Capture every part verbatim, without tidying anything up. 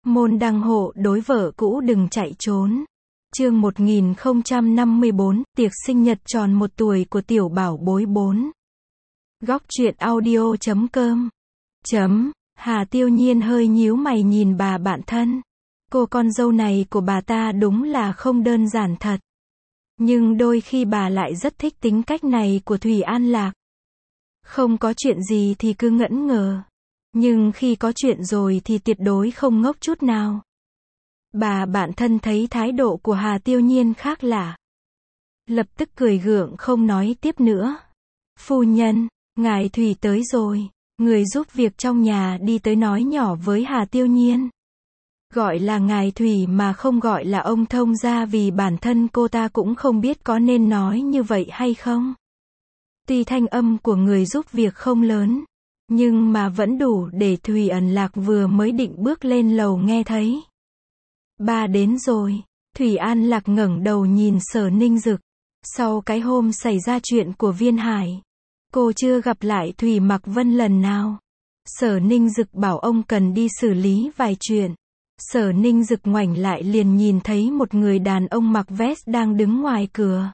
Môn đăng hộ đối vợ cũ đừng chạy trốn. Chương một nghìn không trăm năm mươi bốn, tiệc sinh nhật tròn một tuổi của tiểu bảo bối bốn. Góc truyện audio chấm com. Chấm, Hà Tiêu Nhiên hơi nhíu mày nhìn bà bạn thân. Cô con dâu này của bà ta đúng là không đơn giản thật. Nhưng đôi khi bà lại rất thích tính cách này của Thủy An Lạc. Không có chuyện gì thì cứ ngẫn ngờ. Nhưng khi có chuyện rồi thì tuyệt đối không ngốc chút nào. Bà bạn thân thấy thái độ của Hà Tiêu Nhiên khác lạ. Lập tức cười gượng không nói tiếp nữa. Phu nhân, ngài Thủy tới rồi. Người giúp việc trong nhà đi tới nói nhỏ với Hà Tiêu Nhiên. Gọi là ngài Thủy mà không gọi là ông thông gia vì bản thân cô ta cũng không biết có nên nói như vậy hay không. Tuy thanh âm của người giúp việc không lớn, nhưng mà vẫn đủ để Thủy Ẩn Lạc vừa mới định bước lên lầu nghe thấy. Ba đến rồi. Thủy An Lạc ngẩng đầu nhìn Sở Ninh Dực. Sau cái hôm xảy ra chuyện của Viên Hải, cô chưa gặp lại Thủy Mặc Vân lần nào. Sở Ninh Dực bảo ông cần đi xử lý vài chuyện. Sở Ninh Dực ngoảnh lại liền nhìn thấy một người đàn ông mặc vest đang đứng ngoài cửa.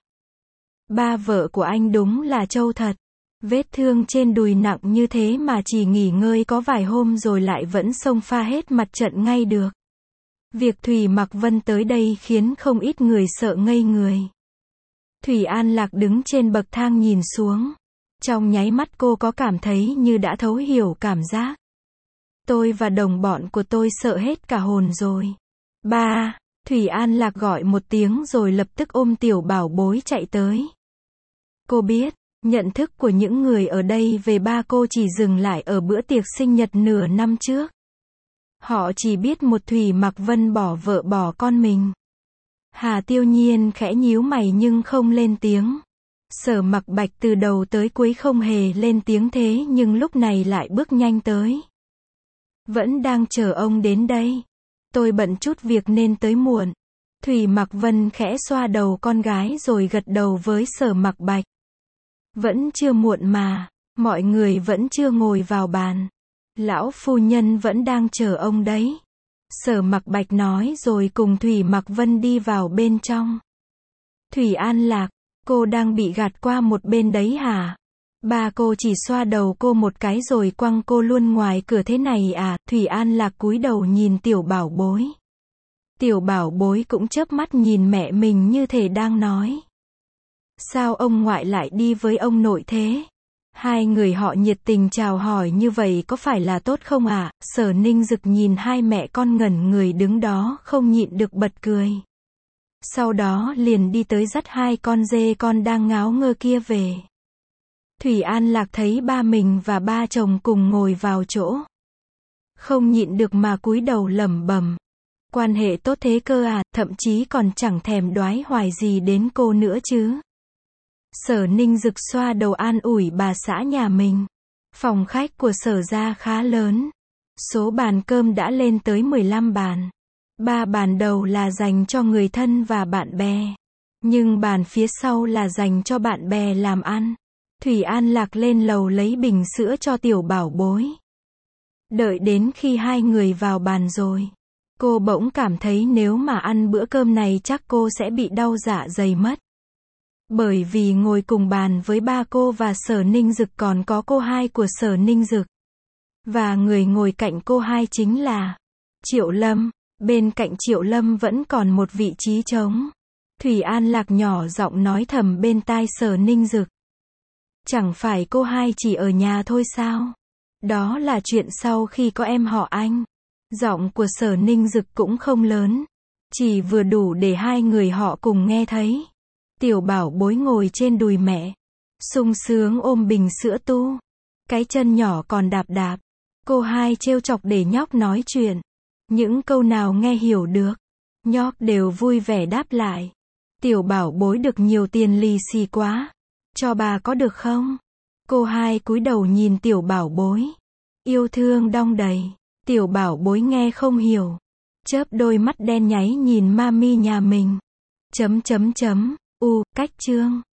Ba vợ của anh đúng là trâu thật. Vết thương trên đùi nặng như thế mà chỉ nghỉ ngơi có vài hôm rồi lại vẫn xông pha hết mặt trận ngay được. Việc Thủy Mặc Vân tới đây khiến không ít người sợ ngây người. Thủy An Lạc đứng trên bậc thang nhìn xuống. Trong nháy mắt cô có cảm thấy như đã thấu hiểu cảm giác. Tôi và đồng bọn của tôi sợ hết cả hồn rồi. Ba, Thủy An Lạc gọi một tiếng rồi lập tức ôm tiểu bảo bối chạy tới. Cô biết, nhận thức của những người ở đây về ba cô chỉ dừng lại ở bữa tiệc sinh nhật nửa năm trước. Họ chỉ biết một Thủy Mặc Vân bỏ vợ bỏ con mình. Hà Tiêu Nhiên khẽ nhíu mày nhưng không lên tiếng. Sở Mặc Bạch từ đầu tới cuối không hề lên tiếng thế nhưng lúc này lại bước nhanh tới. Vẫn đang chờ ông đến đây. Tôi bận chút việc nên tới muộn. Thủy Mặc Vân khẽ xoa đầu con gái rồi gật đầu với Sở Mặc Bạch. Vẫn chưa muộn mà, mọi người vẫn chưa ngồi vào bàn. Lão phu nhân vẫn đang chờ ông đấy. Sở Mặc Bạch nói rồi cùng Thủy Mặc Vân đi vào bên trong. Thủy An Lạc, cô đang bị gạt qua một bên đấy hả? Ba cô chỉ xoa đầu cô một cái rồi quăng cô luôn ngoài cửa thế này à? Thủy An Lạc cúi đầu nhìn tiểu bảo bối. Tiểu bảo bối cũng chớp mắt nhìn mẹ mình như thể đang nói. Sao ông ngoại lại đi với ông nội thế? Hai người họ nhiệt tình chào hỏi như vậy có phải là tốt không ạ? À? Sở Ninh Dực nhìn hai mẹ con ngẩn người đứng đó không nhịn được bật cười. Sau đó liền đi tới dắt hai con dê con đang ngáo ngơ kia về. Thủy An Lạc thấy ba mình và ba chồng cùng ngồi vào chỗ. Không nhịn được mà cúi đầu lẩm bẩm. Quan hệ tốt thế cơ à, thậm chí còn chẳng thèm đoái hoài gì đến cô nữa chứ. Sở Ninh Dực xoa đầu an ủi bà xã nhà mình. Phòng khách của Sở gia khá lớn. Số bàn cơm đã lên tới mười lăm bàn. Ba bàn đầu là dành cho người thân và bạn bè. Nhưng bàn phía sau là dành cho bạn bè làm ăn. Thủy An Lạc lên lầu lấy bình sữa cho tiểu bảo bối. Đợi đến khi hai người vào bàn rồi, cô bỗng cảm thấy nếu mà ăn bữa cơm này chắc cô sẽ bị đau dạ dày mất. Bởi vì ngồi cùng bàn với ba cô và Sở Ninh Dực còn có cô hai của Sở Ninh Dực. Và người ngồi cạnh cô hai chính là Triệu Lâm. Bên cạnh Triệu Lâm vẫn còn một vị trí trống. Thủy An Lạc nhỏ giọng nói thầm bên tai Sở Ninh Dực. Chẳng phải cô hai chỉ ở nhà thôi sao? Đó là chuyện sau khi có em họ Anh. Giọng của Sở Ninh Dực cũng không lớn. Chỉ vừa đủ để hai người họ cùng nghe thấy. Tiểu bảo bối ngồi trên đùi mẹ. Sung sướng ôm bình sữa tu. Cái chân nhỏ còn đạp đạp. Cô hai trêu chọc để nhóc nói chuyện. Những câu nào nghe hiểu được. Nhóc đều vui vẻ đáp lại. Tiểu bảo bối được nhiều tiền lì xì quá. Cho bà có được không? Cô hai cúi đầu nhìn tiểu bảo bối. Yêu thương đong đầy. Tiểu bảo bối nghe không hiểu. Chớp đôi mắt đen nháy nhìn mami nhà mình. Chấm chấm chấm. U, cách chương.